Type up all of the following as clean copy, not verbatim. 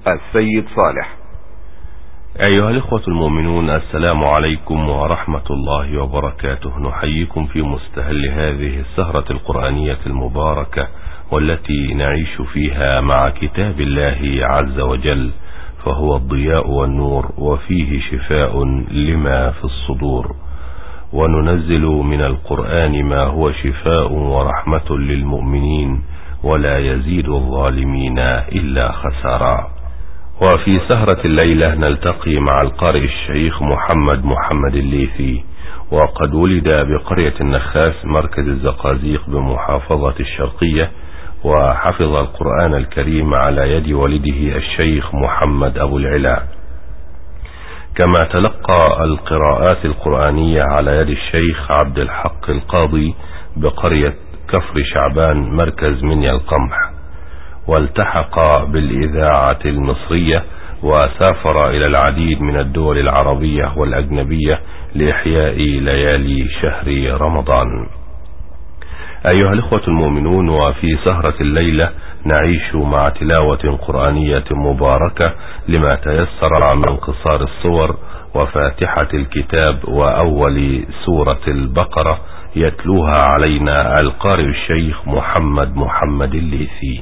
السيد صالح. أيها الإخوة المؤمنون، السلام عليكم ورحمة الله وبركاته. نحييكم في مستهل هذه السهرة القرآنية المباركة، والتي نعيش فيها مع كتاب الله عز وجل، فهو الضياء والنور، وفيه شفاء لما في الصدور. وننزل من القرآن ما هو شفاء ورحمة للمؤمنين، ولا يزيد الظالمين إلا خسارا. وفي سهرة الليلة نلتقي مع القارئ الشيخ محمد الليثي، وقد ولد بقرية النخاس مركز الزقازيق بمحافظة الشرقية، وحفظ القرآن الكريم على يد والده الشيخ محمد أبو العلا، كما تلقى القراءات القرآنية على يد الشيخ عبد الحق القاضي بقرية كفر شعبان مركز منيا القمح، والتحق بالإذاعة المصرية، وسافر إلى العديد من الدول العربية والأجنبية لإحياء ليالي شهر رمضان. أيها الإخوة المؤمنون، وفي سهرة الليلة نعيش مع تلاوة قرآنية مباركة لما تيسر من قصار الصور وفاتحة الكتاب وأول سورة البقرة، يتلوها علينا القارئ الشيخ محمد الليثي.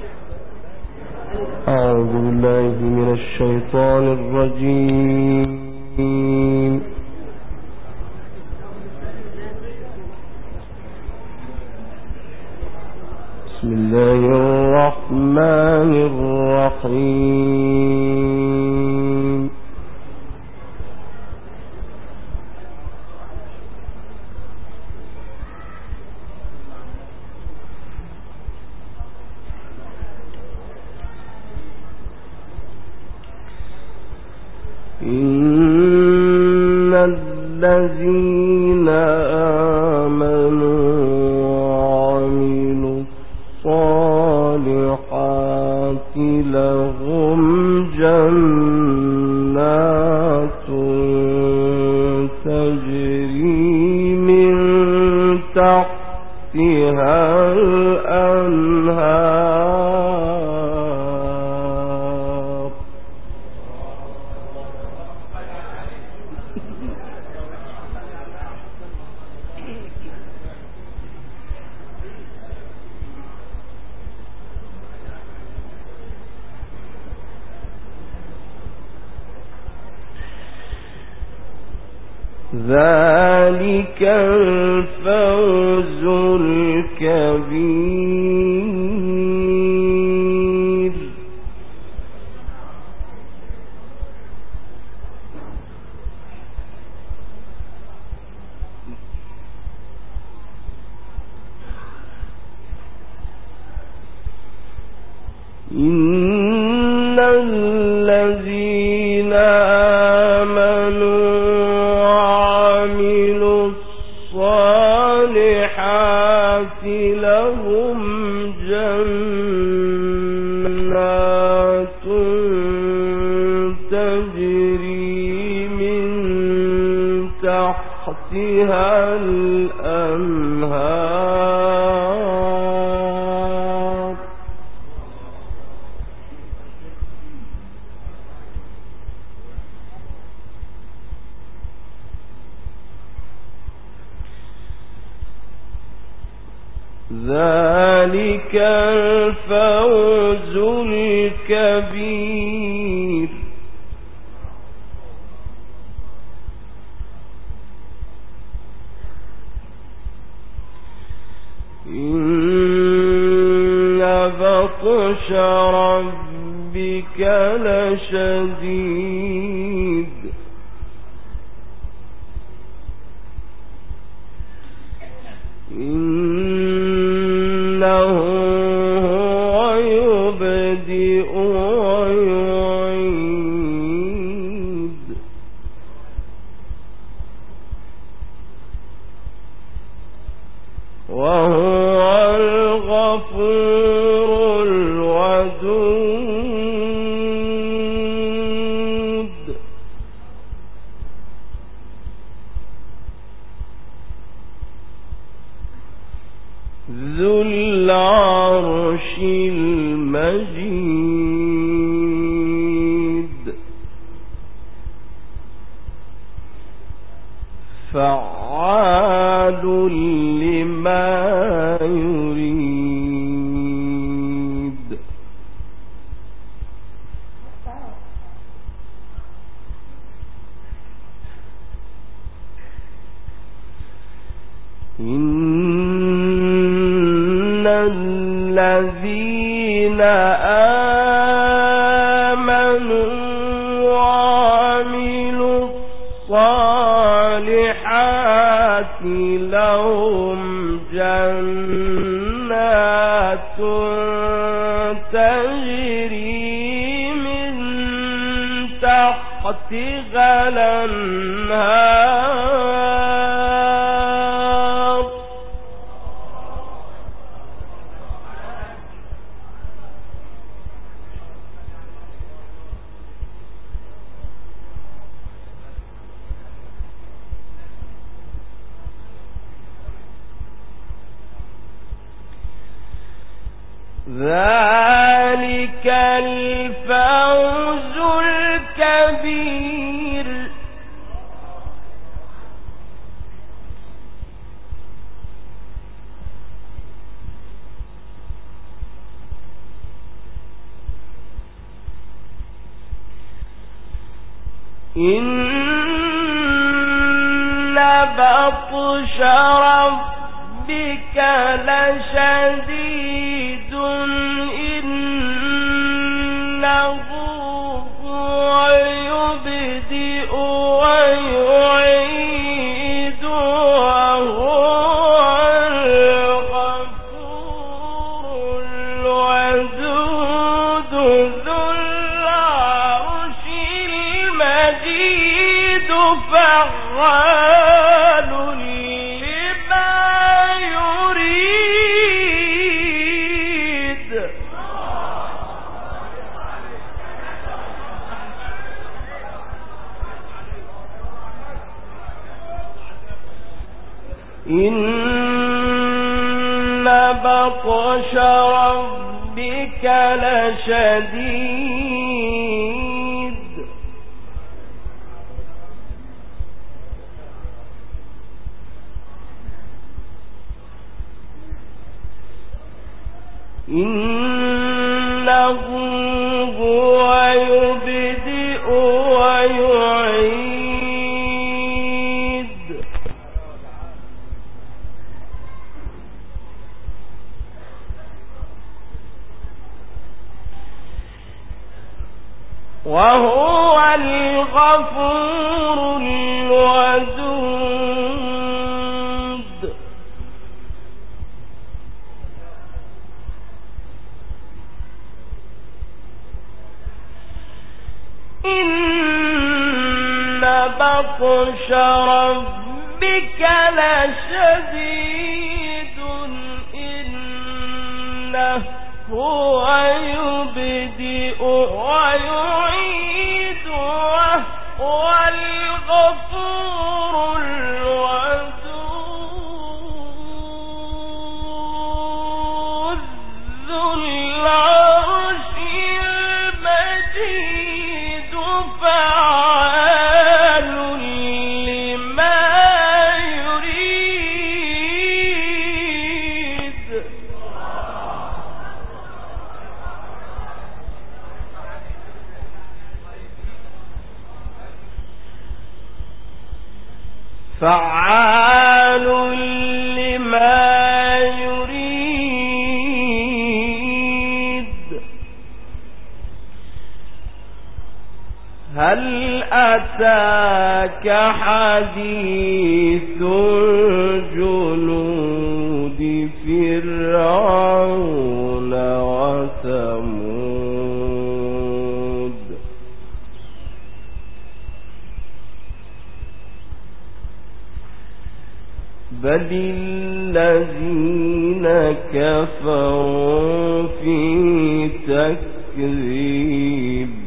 أعوذ بالله من الشيطان الرجيم. بسم الله الرحمن الرحيم. إن الذين آمنوا وعملوا الصالحات لهم جنات تجري من تحتها الأنهار. ذلك الفوز الكبير. إن الذين آمنوا لهم جنات تجري من تحتها الأنهار. ذلك الفوز الكبير. إن بطش ربك لشديد. إنه هو يبدئ ويعيد. وهو الغفور الودود. ذو العرش المجيد. تحتها الأنهار ذلك الفوز الكبير. إن بطش ربك لشديد إنه هو يبدئ ويعيد وهو الغفور الودود ذو العرش المجيد فعال لما يريد. إن بطش ربك لشديد إنه هو يبدئ ويعيد وهو الغفور الودود. إن بطش ربك لشديد إنه هو يبدئ ويعيد وهو الغفور الودود ذو العرش المجيد فعال لما يريد. فعال لما يريد. هل أتاك حديث جنود فرعون وثمود بل الذين كفروا في تكذيب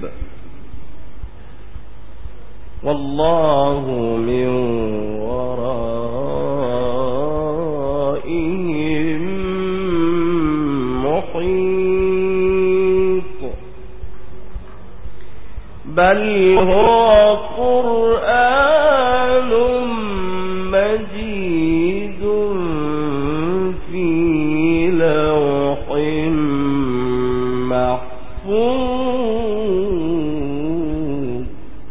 والله من ورائهم محيط. بل هو قرآن مجيد في لوح محفوظ.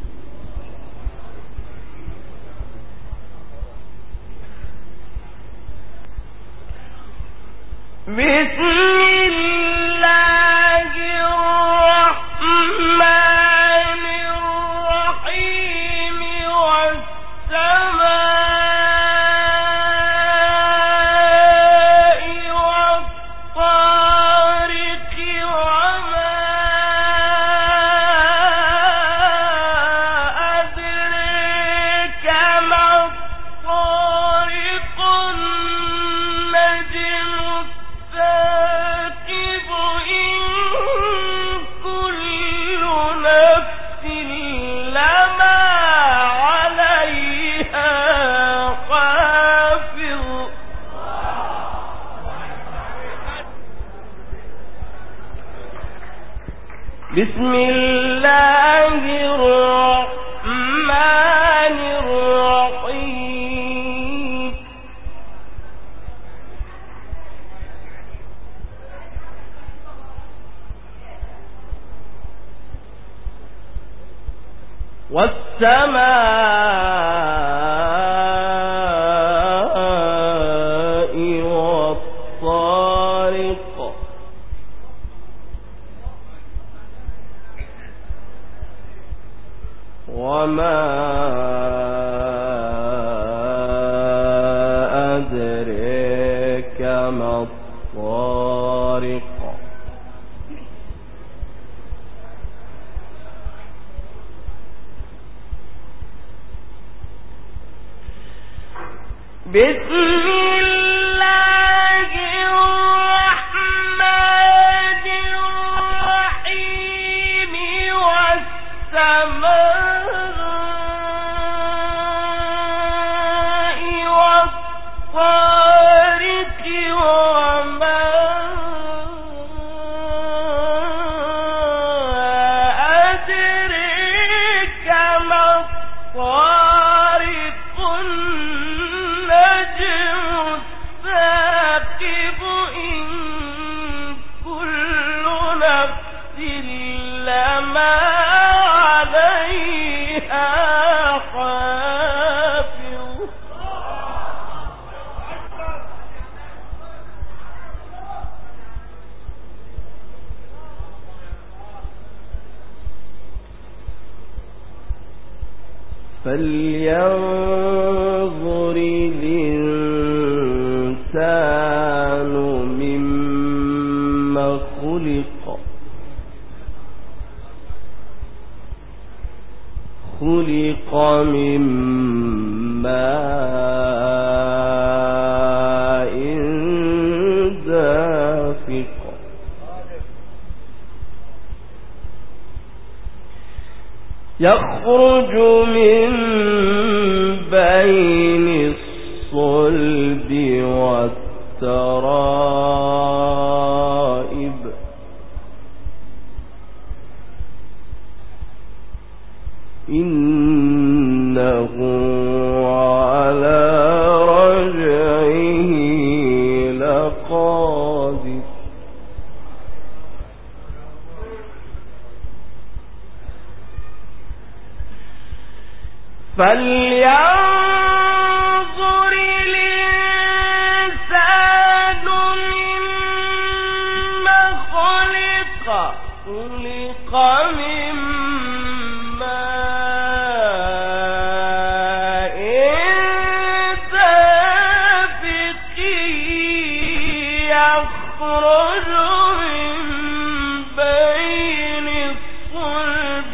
بسم الله الرحمن الرحيم بسم الله الرحمن الرحيم والسماء والطارق وما أدريك ما الطارق بسم الله الرحمن الرحيم والسماء والطارق وما أدريك ما الطارق الثاقب إن كل نفس لما عليها حافظ فلينظر الإنسان مما خلق من ماء دافق يخرج من بين الصلب والترائب إنه على رجعه لقادر فلينظر الإنسان مما خلق من ماء دافق يخرج من بين الصلب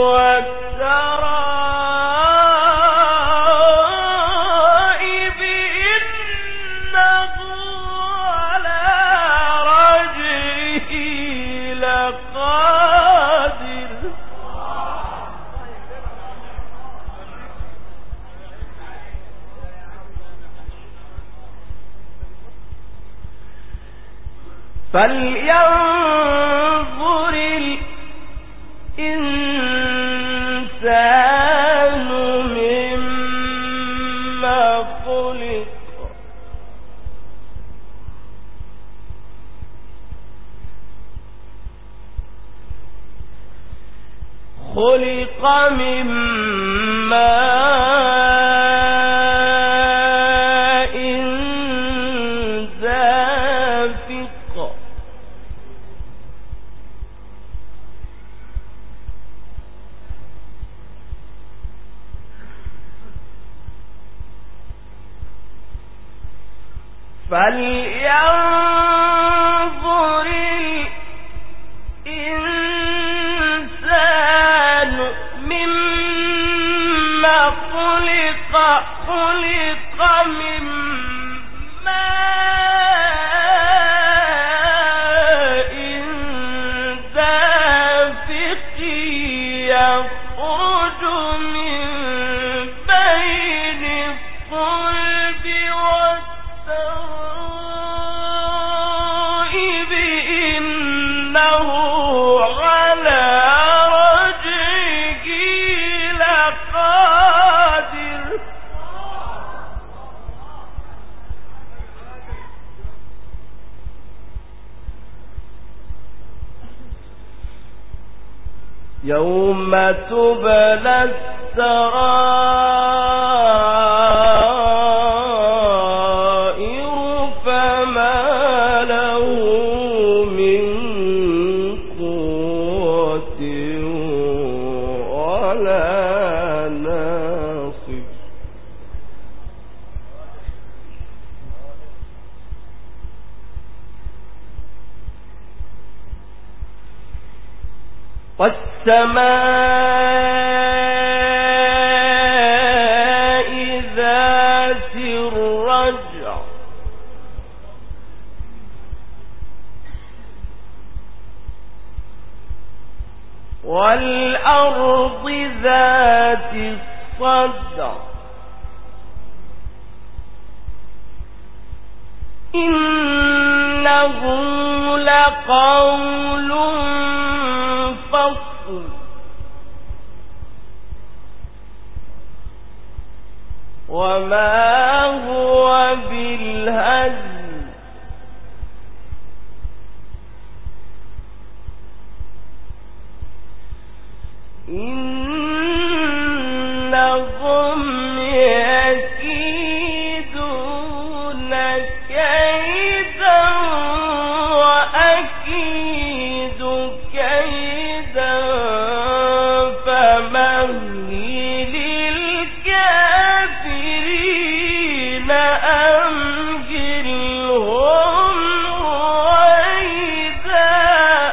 والترائب إنه على رجعه لقادر فلينظر الإنسان مما خلق من ماء دافق فلينظر الإنسان مما خلق من ماء دافق يخرج من بين الصلب والترائب إنه على يوم تبلى السرائر فما له من قوة ولا ناصر والسماء ذات الرجع والأرض ذات الصدع إنه لقول فصل وما هو بالهزل إنهم يكيدون كيدا وأكيد كيدا فمهل الكافرين أمهلهم رويدا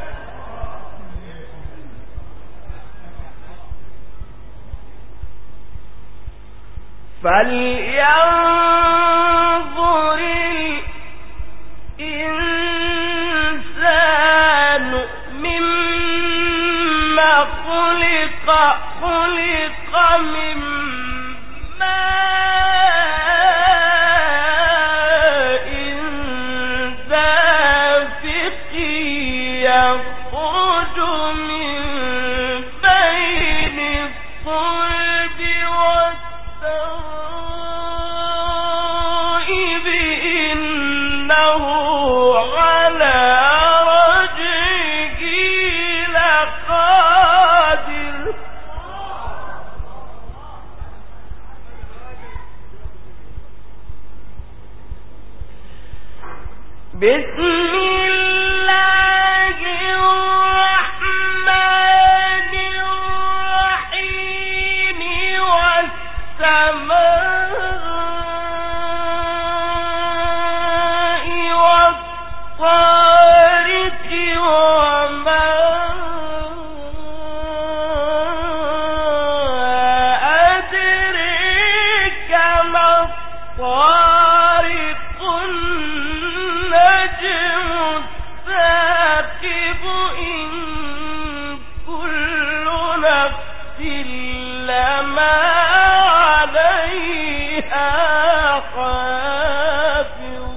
فلينظر الإنسان مما خلق من ماء دافق يخرج من بين الصلب والترائب إنه على رجعه لقادر بسم الله الرحمن الرحيم والسماء والطارق وما أدريك ما الطارق النجم الثاقب إن كل نفس لما عليها حافظ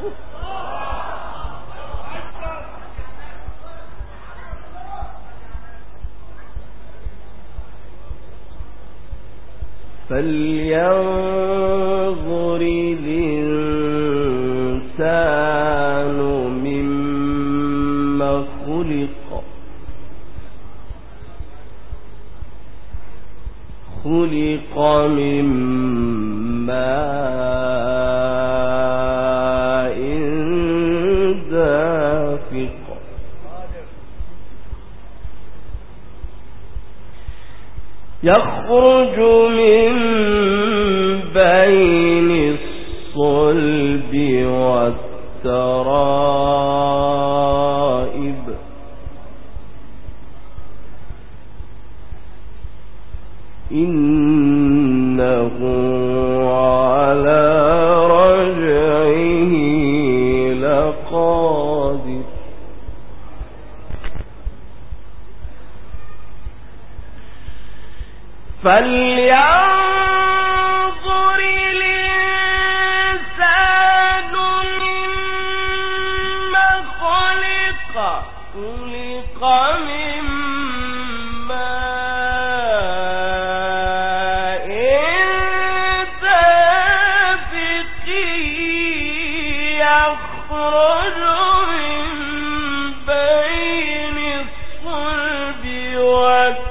فلينظر الإنسان مما خلق من ماء دافق يخرج من بين الصلب والترائب إنه على رجعه لقادر فلينظر الإنسان مما خلق من ماء دافق يخرج من بين الصلب والترائب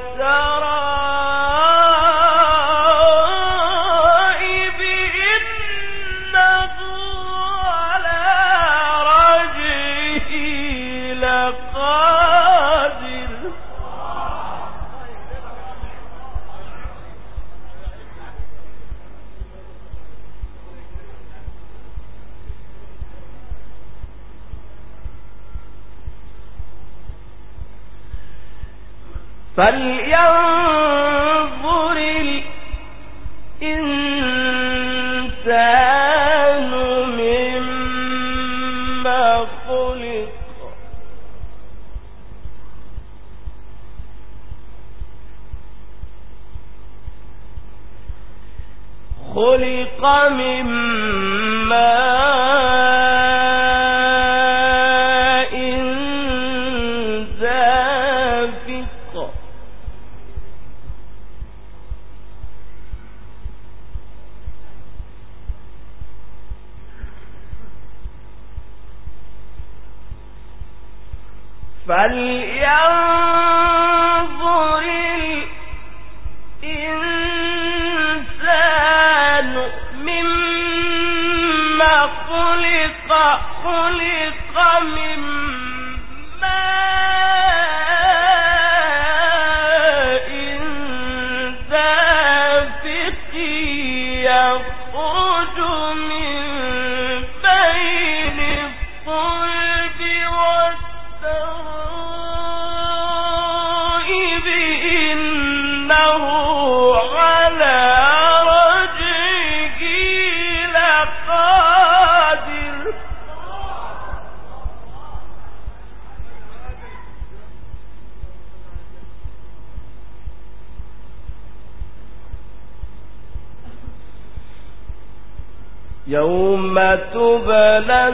فلينظر الإنسان مما خلق من ماء دافق فلينظر الإنسان مما خلق من ماء دافق يخرج من بين الصلب والترائب إنه على رجعه لقادر يوم تبلى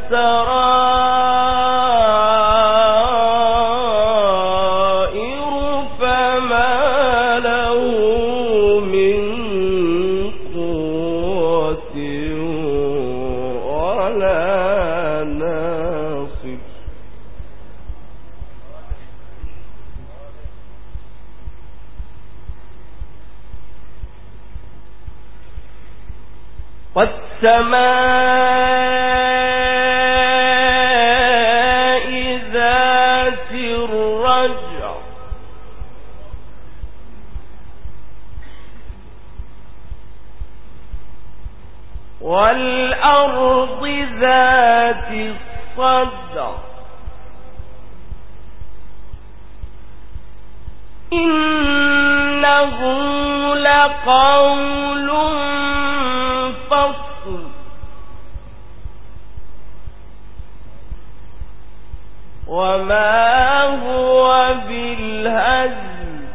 السرائر فما له من قوة ولا ناصر والسماء ذات الرجع والأرض ذات الصدع إنه لقول فصل وما هو بالهزل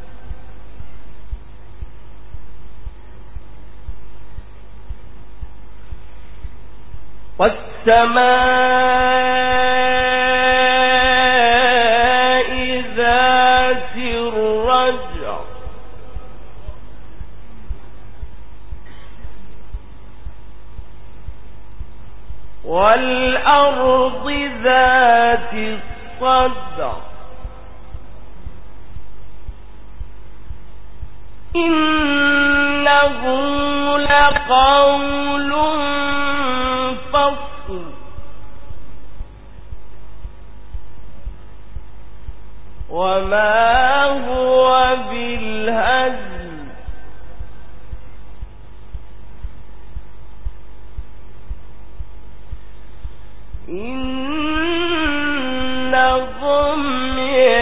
والسماء ذات الرجع والأرض ذات الصدع إنه لقول فصل وما هو بالهزل إنهم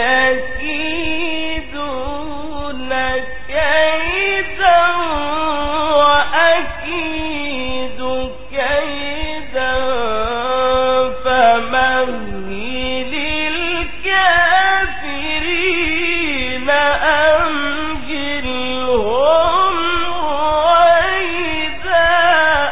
يكيدون كيدا وأكيد كيدا فمهل الكافرين أمهلهم رويدا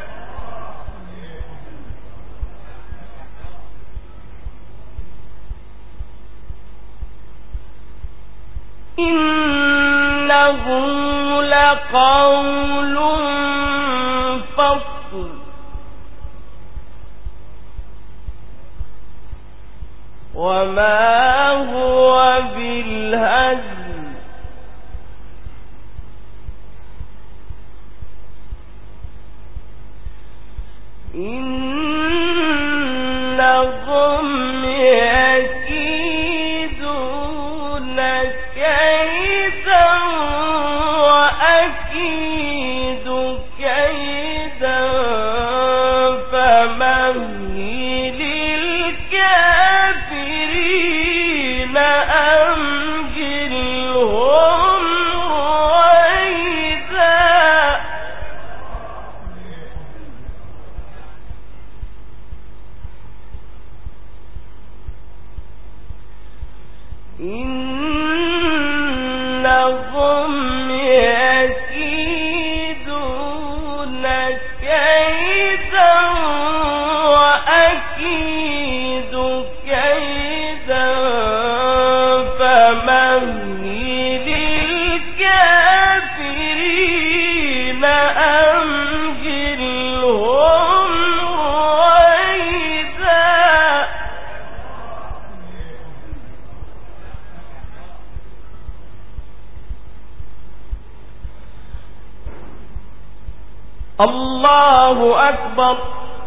إنه لقول فصل وما هو بالهزل إنهم يكيدون كيدا وأكيد كيدا فمهل الكافرين أمهلهم الله أكبر.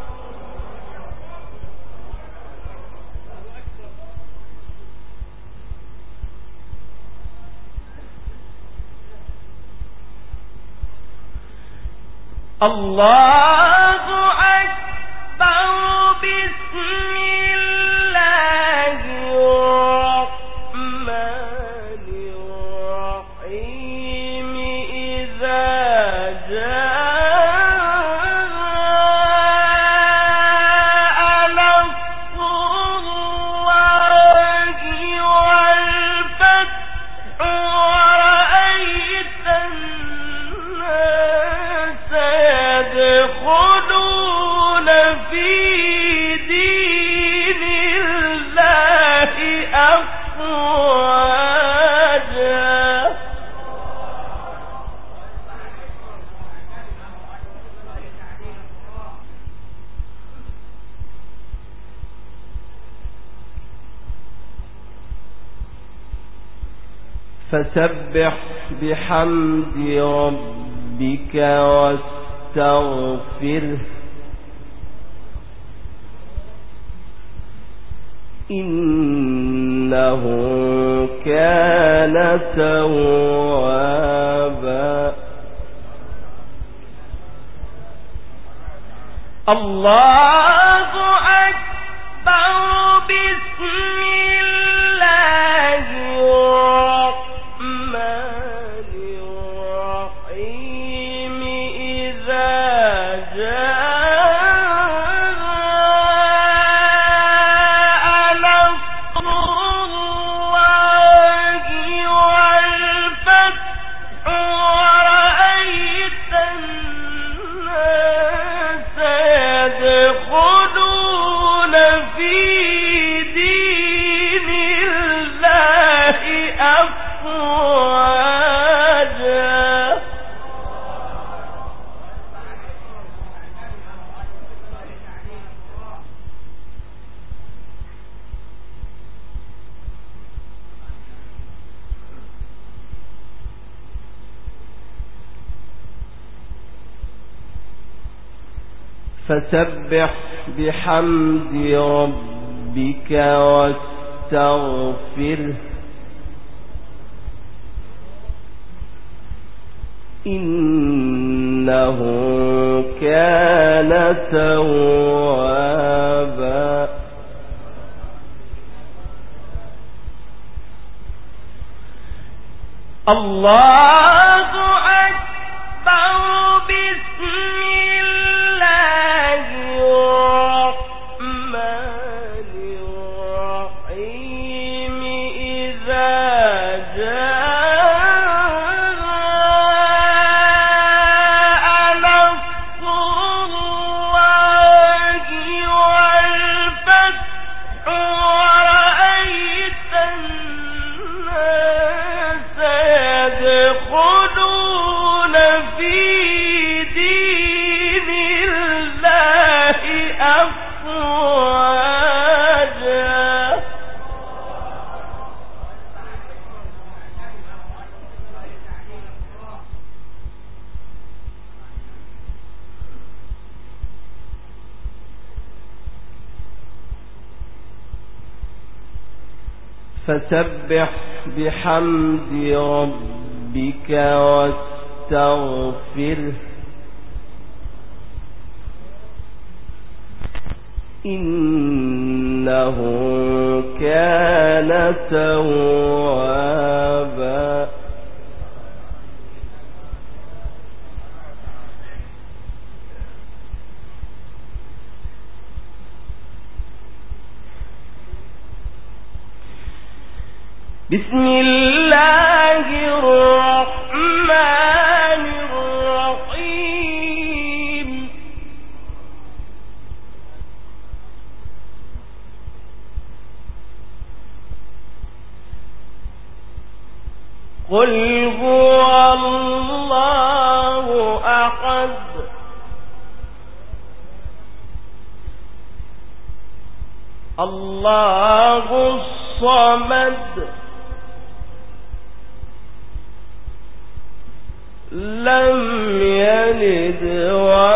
الله أكبر. بسم الله الرحمن الرحيم. إذا جاء نصر الله والفتح ورأيت الناس يدخلون في دين الله أفواجا. فسبح بحمد ربك واستغفره إنه كان توابا. الله أكبر. بسم الله الرحمن الرحيم. إذا جاء نصر الله والفتح ورأيت الناس يدخلون في دين الله أفواجا. فسبح بحمد ربك واستغفره إنه كان توابا. الله أكبر. بسم الله الرحمن الرحيم. إذا جاء نصر الله والفتح ورأيت الناس يدخلون في دين الله أفواجا. فسبح بحمد ربك واستغفره إنه كان توابا. بسم الله الرحمن الرحيم. قل هو الله أحد الله الصمد لم يلد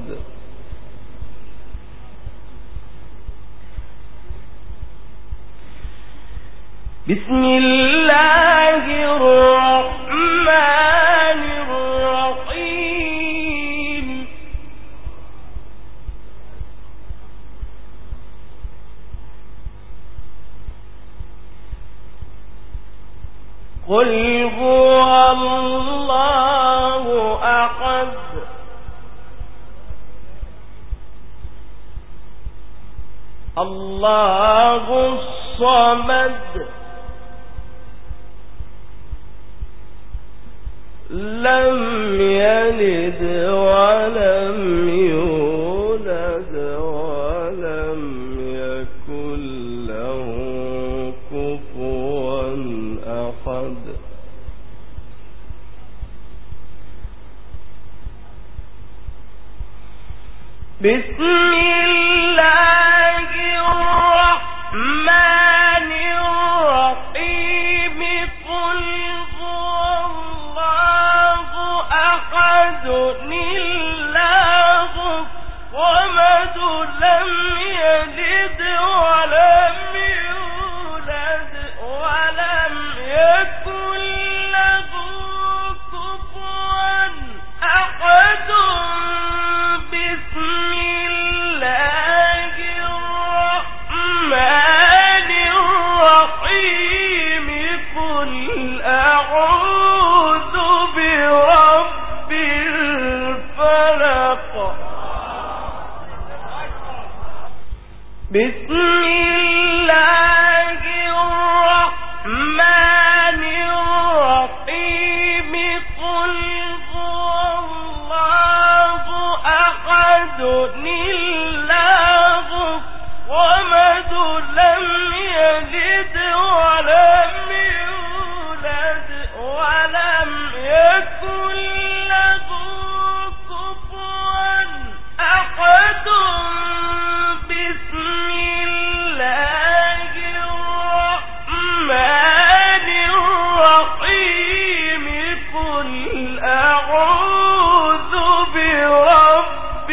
الصمد بسم الله الرحمن الرحيم قل هو الله أحد الله الصمد لم يلد ولم يولد ولم يكن له كفوا أحد بسم الله الرحمن الرحيم قل هو الله أحد الله الصمد لم يلد ولم يولد ولم يكن له كفوا أحد بسم الله الرحمن الرحيم قل أعوذ برب الفلق بسم الله الرحمن الرحيم قل هو الله أحد الله الصمد لم يلد ولم يولد ولم يكن له كفوا أحد بسم الله الرحمن الرحيم قل أعوذ برب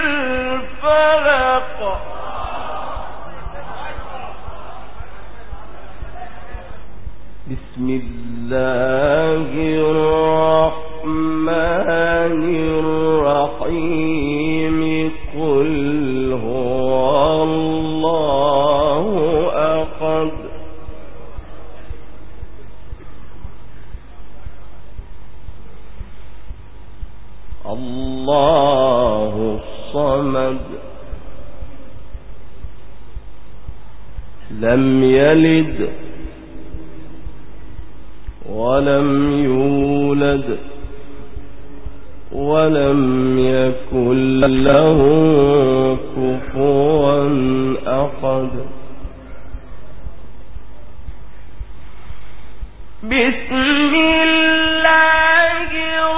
الفلق بسم الله الرحمن الرحيم قل هو الله أحد الله الصمد لم يلد ولم يولد ولم يكن له كفوا أحد بسم الله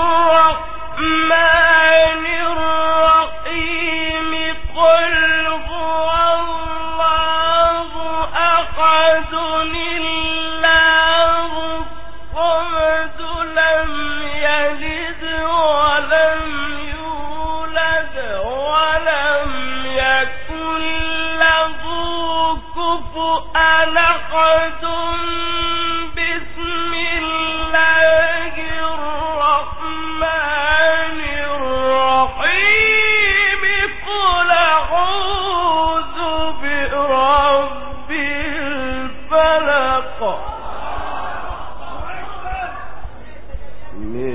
الرحمن الرحيم قل هو الله أحد الله الصمد لم يلد ولم يولد ولم يكن له كفوا أحد بسم الله الرحمن الرحيم قل أعوذ برب الفلق من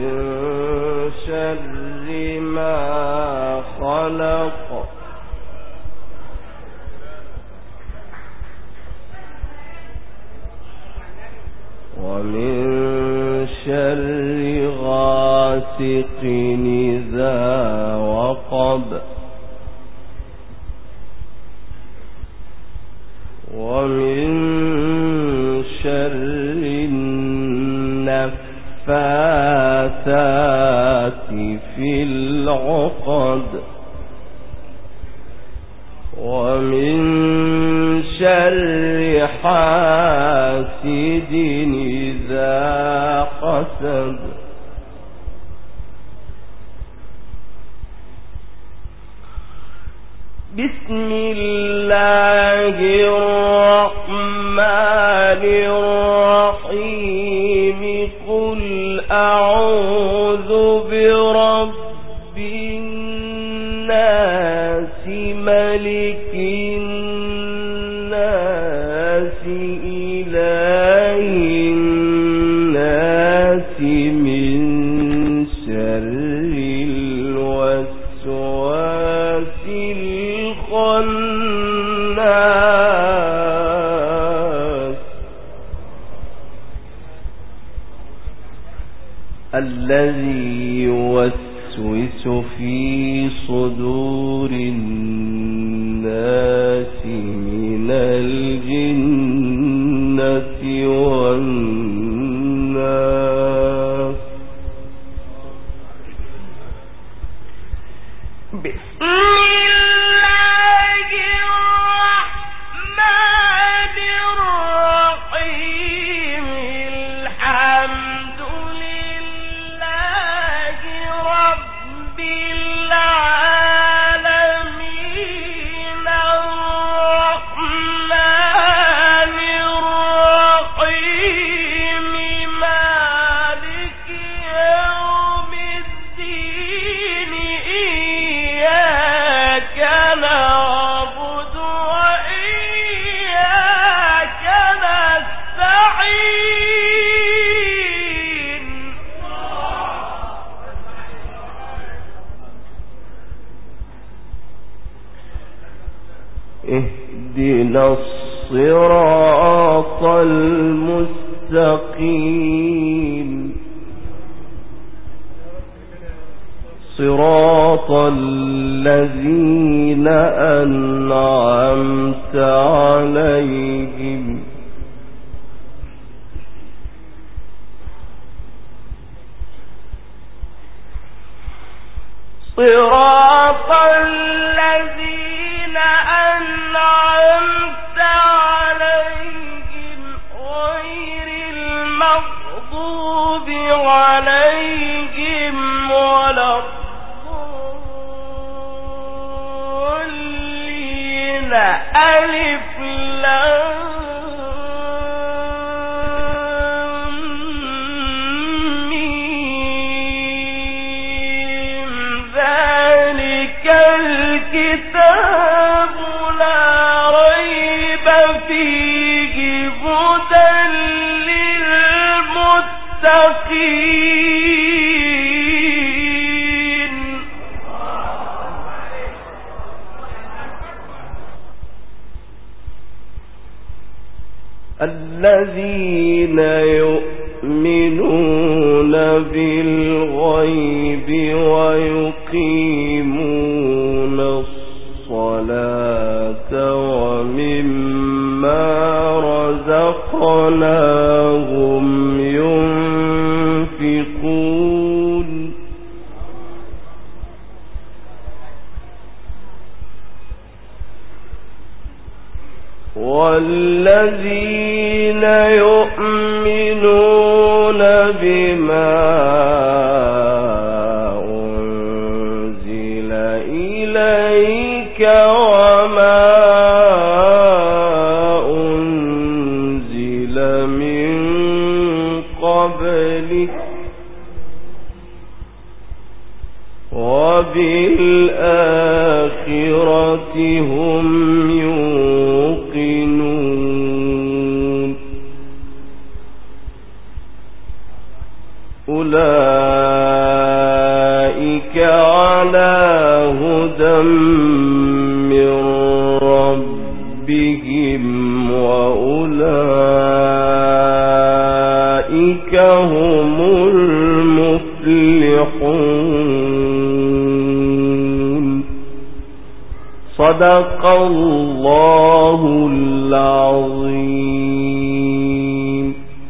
شر ما خلق ومن شر غاسق إذا وقب ومن شر النفاثات في العقد ومن شر حاسد إذا حسد بسم الله الرحمن الرحيم قل أعوذ برب الناس ملك الناس إله الناس من شر الوسواس الخناس الذي يوسوس في صدور الناس من الجنة والناس. بسم الله الرحمن الرحيم الحمد لله رب العالمين الرحمن الرحيم مالك يوم الدين إياك نعبد وإياك نستعين اهدنا الصراط المستقيم صراط الذين أنعمت عليهم صراط الذين أنعمت عليهم غير المغضوب عليهم ولا الضالين. ألف لام ميم ذلك الكتاب لا ريب فيه هدى للمتقين الذين يؤمنون بالغيب ويقيمون الصلاة ومما رزقناهم ينفقون والذين يؤمنون بما أنزل إليك وما أنزل من قبلك وبالآخرة هم يوقنون أولئك على هدى من ربهم وأولئك هم المفلحون. صدق الله العظيم.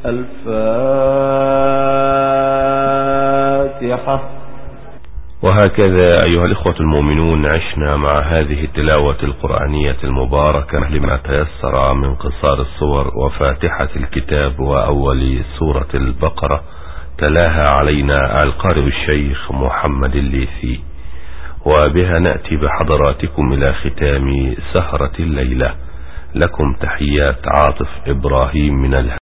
الفاتحة. وهكذا أيها الإخوة المؤمنون عشنا مع هذه التلاوة القرآنية المباركة لما تيسر من قصار الصور وفاتحة الكتاب وأول سورة البقرة، تلاها علينا القارئ الشيخ محمد الليثي، وبها نأتي بحضراتكم إلى ختام سهرة الليلة. لكم تحيات عاطف إبراهيم من